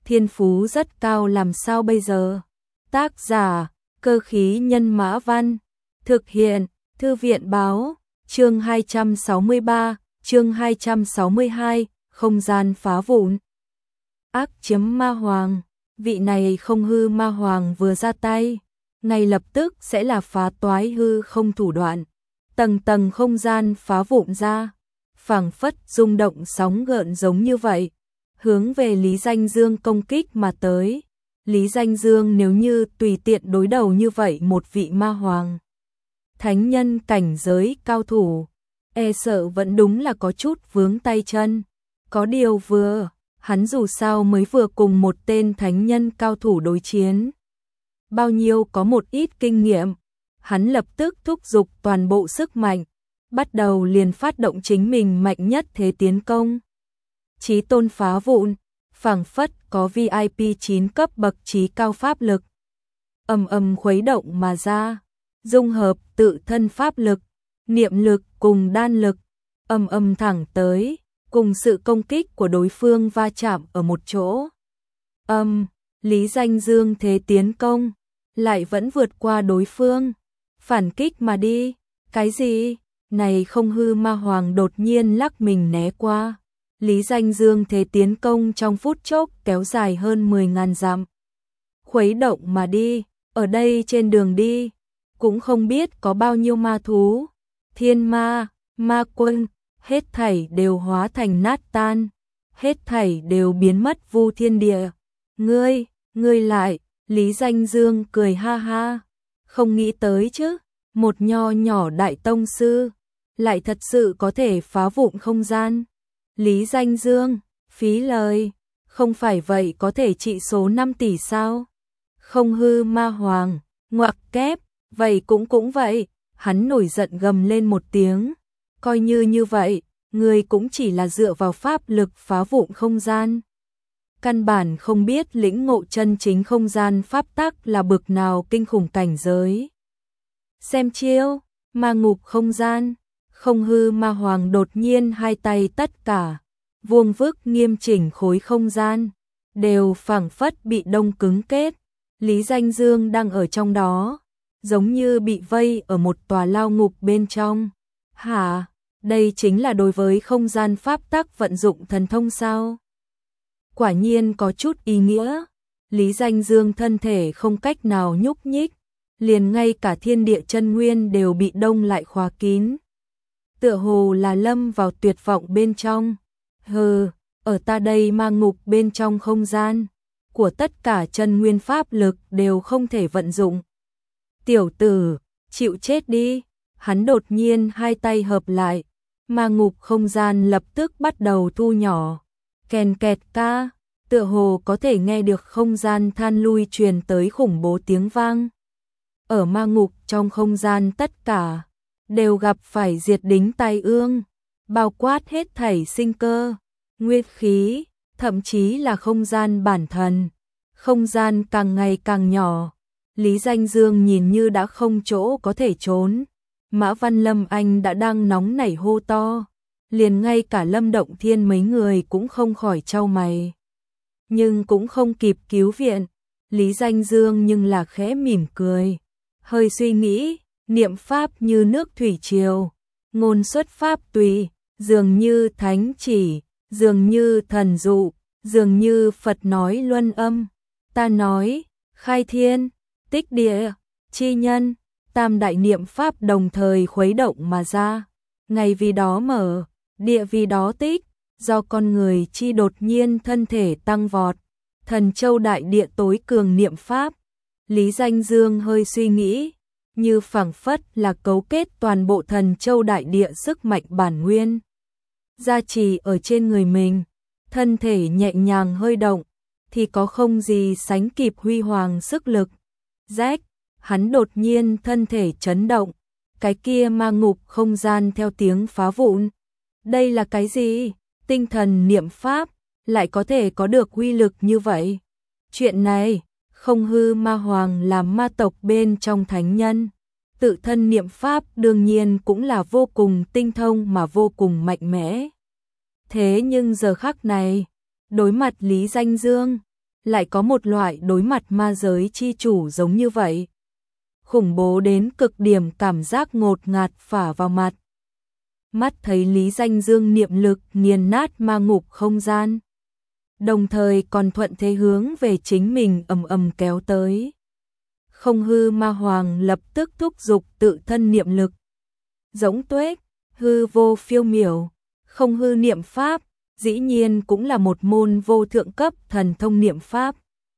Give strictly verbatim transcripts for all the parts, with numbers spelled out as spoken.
thiên phú rất cao làm sao bây giờ? Tác giả, Cơ khí nhân mã văn, thực hiện, Thư viện báo, chương hai trăm sáu mươi ba, chương hai trăm sáu mươi hai, không gian phá vụn. Ác chiếm ma hoàng, vị này không hư ma hoàng vừa ra tay, ngay lập tức sẽ là phá toái hư không thủ đoạn. Tầng tầng không gian phá vụn ra, phảng phất rung động sóng gợn giống như vậy, hướng về Lý Danh Dương công kích mà tới. Lý Danh Dương nếu như tùy tiện đối đầu như vậy một vị ma hoàng, thánh nhân cảnh giới cao thủ, e sợ vẫn đúng là có chút vướng tay chân. Có điều vừa, hắn dù sao mới vừa cùng một tên thánh nhân cao thủ đối chiến, bao nhiêu có một ít kinh nghiệm, hắn lập tức thúc giục toàn bộ sức mạnh, bắt đầu liền phát động chính mình mạnh nhất thế tiến công. Chí tôn phá vụn, phảng phất có vi ai pi chín cấp bậc trí cao pháp lực, ầm ầm khuấy động mà ra, dung hợp tự thân pháp lực, niệm lực cùng đan lực, ầm ầm thẳng tới, cùng sự công kích của đối phương va chạm ở một chỗ. Âm, Lý Danh Dương thế tiến công, lại vẫn vượt qua đối phương, phản kích mà đi. Cái gì? Này không hư ma hoàng đột nhiên lắc mình né qua. Lý Danh Dương thế tiến công trong phút chốc kéo dài hơn mười nghìn dặm. Khuấy động mà đi, ở đây trên đường đi, cũng không biết có bao nhiêu ma thú, thiên ma, ma quân, hết thảy đều hóa thành nát tan, hết thảy đều biến mất vu thiên địa. Ngươi, ngươi lại, Lý Danh Dương cười ha ha, không nghĩ tới chứ, một nho nhỏ đại tông sư, lại thật sự có thể phá vụn không gian. Lý Danh Dương, phí lời, không phải vậy có thể trị số năm tỷ sao? Không hư ma hoàng, ngoặc kép, vậy cũng cũng vậy, hắn nổi giận gầm lên một tiếng, coi như như vậy, người cũng chỉ là dựa vào pháp lực phá vụn không gian. Căn bản không biết lĩnh ngộ chân chính không gian pháp tắc là bực nào kinh khủng cảnh giới. Xem chiêu, ma ngục không gian, không hư ma hoàng đột nhiên hai tay tất cả, vuông vức nghiêm chỉnh khối không gian, đều phảng phất bị đông cứng kết. Lý Danh Dương đang ở trong đó, giống như bị vây ở một tòa lao ngục bên trong. Hả? Đây chính là đối với không gian pháp tắc vận dụng thần thông sao? Quả nhiên có chút ý nghĩa. Lý Danh Dương thân thể không cách nào nhúc nhích, liền ngay cả thiên địa chân nguyên đều bị đông lại khóa kín. Tựa hồ là lâm vào tuyệt vọng bên trong. Hừ, ở ta đây ma ngục bên trong không gian của tất cả chân nguyên pháp lực đều không thể vận dụng. Tiểu tử, chịu chết đi. Hắn đột nhiên hai tay hợp lại, ma ngục không gian lập tức bắt đầu thu nhỏ. Kèn kẹt ca, tựa hồ có thể nghe được không gian than lui truyền tới khủng bố tiếng vang. Ở ma ngục trong không gian tất cả đều gặp phải diệt đính tai ương, bao quát hết thảy sinh cơ, nguyên khí, thậm chí là không gian bản thân. Không gian càng ngày càng nhỏ, Lý Danh Dương nhìn như đã không chỗ có thể trốn. Mã Văn Lâm Anh đã đang nóng nảy hô to, liền ngay cả Lâm Động Thiên mấy người cũng không khỏi chau mày. Nhưng cũng không kịp cứu viện, Lý Danh Dương nhưng là khẽ mỉm cười, hơi suy nghĩ, niệm pháp như nước thủy triều, ngôn xuất pháp tùy, dường như thánh chỉ, dường như thần dụ, dường như Phật nói luân âm. Ta nói, khai thiên, tích địa, chi nhân, tam đại niệm pháp đồng thời khuấy động mà ra, ngày vì đó mở, địa vì đó tích, do con người chi đột nhiên thân thể tăng vọt, thần châu đại địa tối cường niệm pháp. Lý Danh Dương hơi suy nghĩ, như phảng phất là cấu kết toàn bộ thần châu đại địa sức mạnh bản nguyên, gia trì ở trên người mình, thân thể nhẹ nhàng hơi động, thì có không gì sánh kịp huy hoàng sức lực. Rách, hắn đột nhiên thân thể chấn động, cái kia ma ngục không gian theo tiếng phá vụn. Đây là cái gì? Tinh thần niệm pháp lại có thể có được uy lực như vậy? Chuyện này, không hư ma hoàng là ma tộc bên trong thánh nhân, tự thân niệm pháp đương nhiên cũng là vô cùng tinh thông mà vô cùng mạnh mẽ. Thế nhưng giờ khắc này, đối mặt Lý Danh Dương, lại có một loại đối mặt ma giới chi chủ giống như vậy. Khủng bố đến cực điểm, cảm giác ngột ngạt phả vào mặt. Mắt thấy Lý Danh Dương niệm lực nghiền nát ma ngục không gian, đồng thời còn thuận thế hướng về chính mình ầm ầm kéo tới. Không hư ma hoàng lập tức thúc giục tự thân niệm lực. Giống tuếch, hư vô phiêu miểu, không hư niệm pháp, dĩ nhiên cũng là một môn vô thượng cấp thần thông niệm pháp.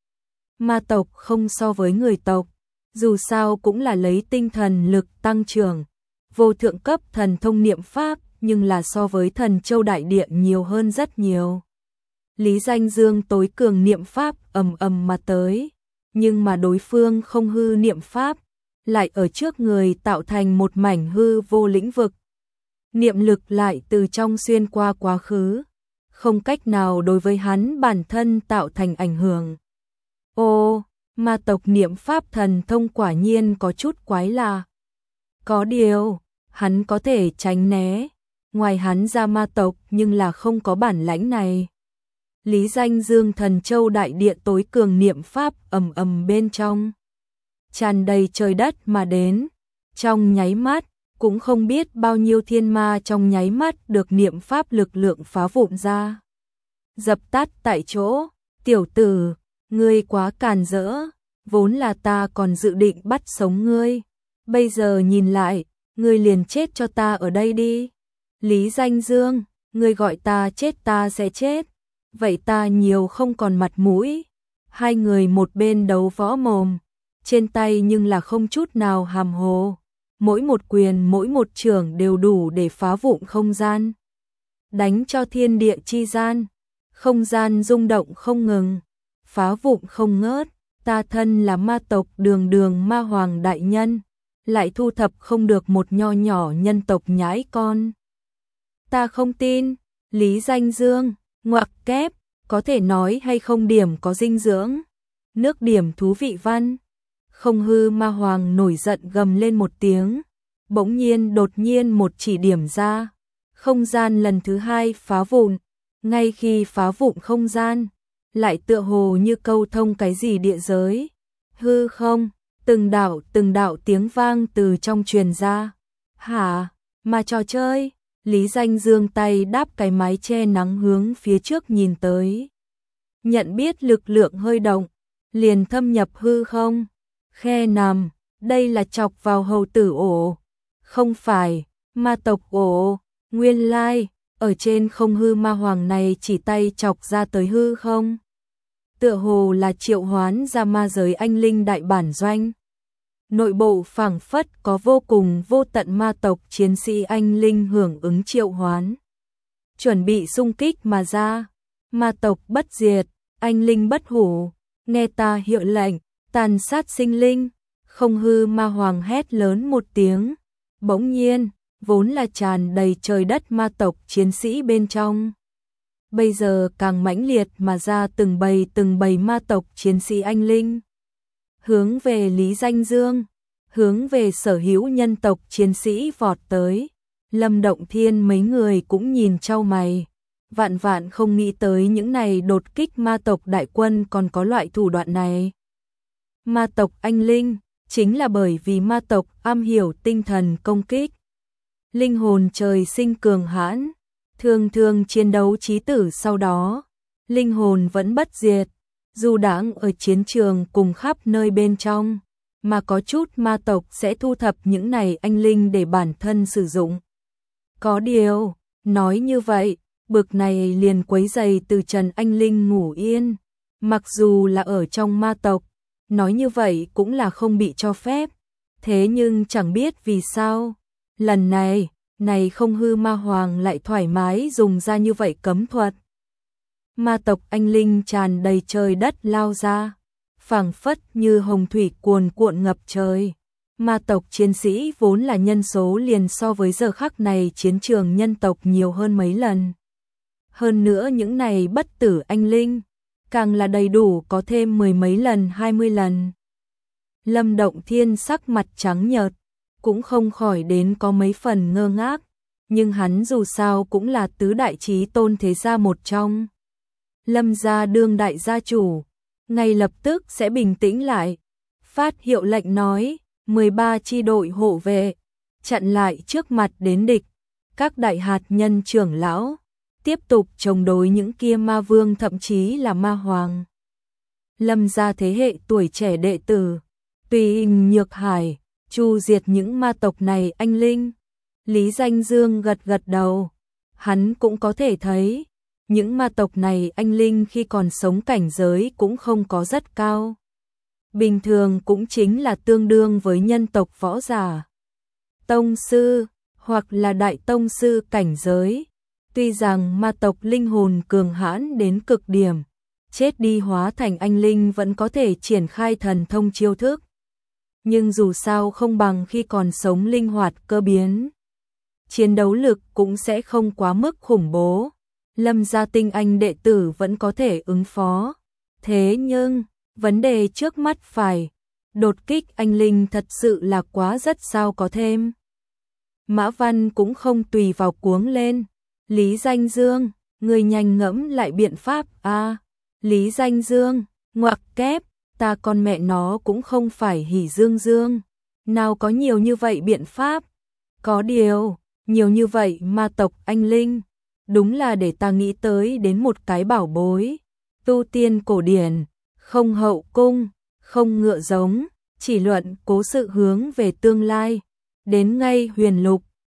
Ma tộc không so với người tộc, dù sao cũng là lấy tinh thần lực tăng trưởng. Vô thượng cấp thần thông niệm pháp, nhưng là so với thần châu đại địa nhiều hơn rất nhiều. Lý Danh Dương tối cường niệm pháp ầm ầm mà tới, nhưng mà đối phương không hư niệm pháp, lại ở trước người tạo thành một mảnh hư vô lĩnh vực. Niệm lực lại từ trong xuyên qua quá khứ, không cách nào đối với hắn bản thân tạo thành ảnh hưởng. Ô, ma tộc niệm pháp thần thông quả nhiên có chút quái lạ. Có điều, hắn có thể tránh né, ngoài hắn ra ma tộc nhưng là không có bản lãnh này. Lý Danh Dương thần châu đại địa tối cường niệm pháp ầm ầm bên trong, tràn đầy trời đất mà đến, trong nháy mắt, cũng không biết bao nhiêu thiên ma trong nháy mắt được niệm pháp lực lượng phá vụn ra. Dập tắt tại chỗ, tiểu tử, ngươi quá càn rỡ, vốn là ta còn dự định bắt sống ngươi, bây giờ nhìn lại, ngươi liền chết cho ta ở đây đi. Lý Danh Dương, ngươi gọi ta chết ta sẽ chết, vậy ta nhiều không còn mặt mũi. Hai người một bên đấu võ mồm, trên tay nhưng là không chút nào hàm hồ, mỗi một quyền mỗi một chưởng đều đủ để phá vụn không gian, đánh cho thiên địa chi gian, không gian rung động không ngừng, phá vụn không ngớt. Ta thân là ma tộc đường đường ma hoàng đại nhân, lại thu thập không được một nho nhỏ nhân tộc nhãi con. Ta không tin. Lý Danh Dương, ngoặc kép, có thể nói hay không điểm có dinh dưỡng. Nước điểm thú vị văn. Không hư ma hoàng nổi giận gầm lên một tiếng, bỗng nhiên đột nhiên một chỉ điểm ra, không gian lần thứ hai phá vụn, ngay khi phá vụn không gian, lại tựa hồ như câu thông cái gì địa giới. Hư không, từng đạo từng đạo tiếng vang từ trong truyền ra. Hả, mà trò chơi? Lý Danh Dương tay đáp cái mái che nắng hướng phía trước nhìn tới. Nhận biết lực lượng hơi động, liền thâm nhập hư không. Khe nằm, đây là chọc vào hầu tử ổ. Không phải, ma tộc ổ, nguyên lai, ở trên không hư ma hoàng này chỉ tay chọc ra tới hư không. Tựa hồ là triệu hoán ra ma giới anh linh đại bản doanh. Nội bộ phảng phất có vô cùng vô tận ma tộc chiến sĩ anh linh hưởng ứng triệu hoán, chuẩn bị xung kích mà ra. Ma tộc bất diệt, anh linh bất hủ, nghe ta hiệu lệnh, tàn sát sinh linh. Không hư ma hoàng hét lớn một tiếng, bỗng nhiên, vốn là tràn đầy trời đất ma tộc chiến sĩ bên trong, bây giờ càng mãnh liệt mà ra từng bầy từng bầy ma tộc chiến sĩ anh linh, hướng về Lý Danh Dương, hướng về sở hữu nhân tộc chiến sĩ vọt tới. Lâm Động Thiên mấy người cũng nhìn chau mày, vạn vạn không nghĩ tới những này đột kích ma tộc đại quân còn có loại thủ đoạn này. Ma tộc anh linh, chính là bởi vì ma tộc am hiểu tinh thần công kích, linh hồn trời sinh cường hãn, thường thường chiến đấu chí tử sau đó, linh hồn vẫn bất diệt, dù đang ở chiến trường cùng khắp nơi bên trong, mà có chút ma tộc sẽ thu thập những này anh linh để bản thân sử dụng. Có điều, nói như vậy, bực này liền quấy rầy từ trần anh linh ngủ yên, mặc dù là ở trong ma tộc, nói như vậy cũng là không bị cho phép. Thế nhưng chẳng biết vì sao, lần này, này không hư ma hoàng lại thoải mái dùng ra như vậy cấm thuật. Ma tộc anh linh tràn đầy trời đất lao ra, phảng phất như hồng thủy cuồn cuộn ngập trời. Ma tộc chiến sĩ vốn là nhân số liền so với giờ khắc này chiến trường nhân tộc nhiều hơn mấy lần. Hơn nữa những này bất tử anh linh, càng là đầy đủ có thêm mười mấy lần hai mươi lần. Lâm Động Thiên sắc mặt trắng nhợt, cũng không khỏi đến có mấy phần ngơ ngác, nhưng hắn dù sao cũng là tứ đại chí tôn thế gia một trong. Lâm gia đương đại gia chủ, ngay lập tức sẽ bình tĩnh lại. Phát hiệu lệnh nói, mười ba chi đội hộ vệ, chặn lại trước mặt đến địch. Các đại hạt nhân trưởng lão, tiếp tục chống đối những kia ma vương thậm chí là ma hoàng. Lâm gia thế hệ tuổi trẻ đệ tử, tùy Nhược Hải, chu diệt những ma tộc này anh linh. Lý Danh Dương gật gật đầu, hắn cũng có thể thấy, những ma tộc này anh linh khi còn sống cảnh giới cũng không có rất cao. Bình thường cũng chính là tương đương với nhân tộc võ giả. Tông sư, hoặc là đại tông sư cảnh giới. Tuy rằng ma tộc linh hồn cường hãn đến cực điểm, chết đi hóa thành anh linh vẫn có thể triển khai thần thông chiêu thức. Nhưng dù sao không bằng khi còn sống linh hoạt cơ biến. Chiến đấu lực cũng sẽ không quá mức khủng bố. Lâm gia tinh anh đệ tử vẫn có thể ứng phó. Thế nhưng, vấn đề trước mắt phải đột kích anh linh thật sự là quá rất sao có thêm. Mã Văn cũng không tùy vào cuống lên. Lý Danh Dương, người nhanh ngẫm lại biện pháp a. À, Lý Danh Dương, ngoặc kép, ta con mẹ nó cũng không phải hỉ dương dương. Nào có nhiều như vậy biện pháp. Có điều, nhiều như vậy ma tộc anh linh. Đúng là để ta nghĩ tới đến một cái bảo bối. Tu tiên cổ điển, không hậu cung, không ngựa giống, chỉ luận cố sự hướng về tương lai. Đến ngay huyền lục,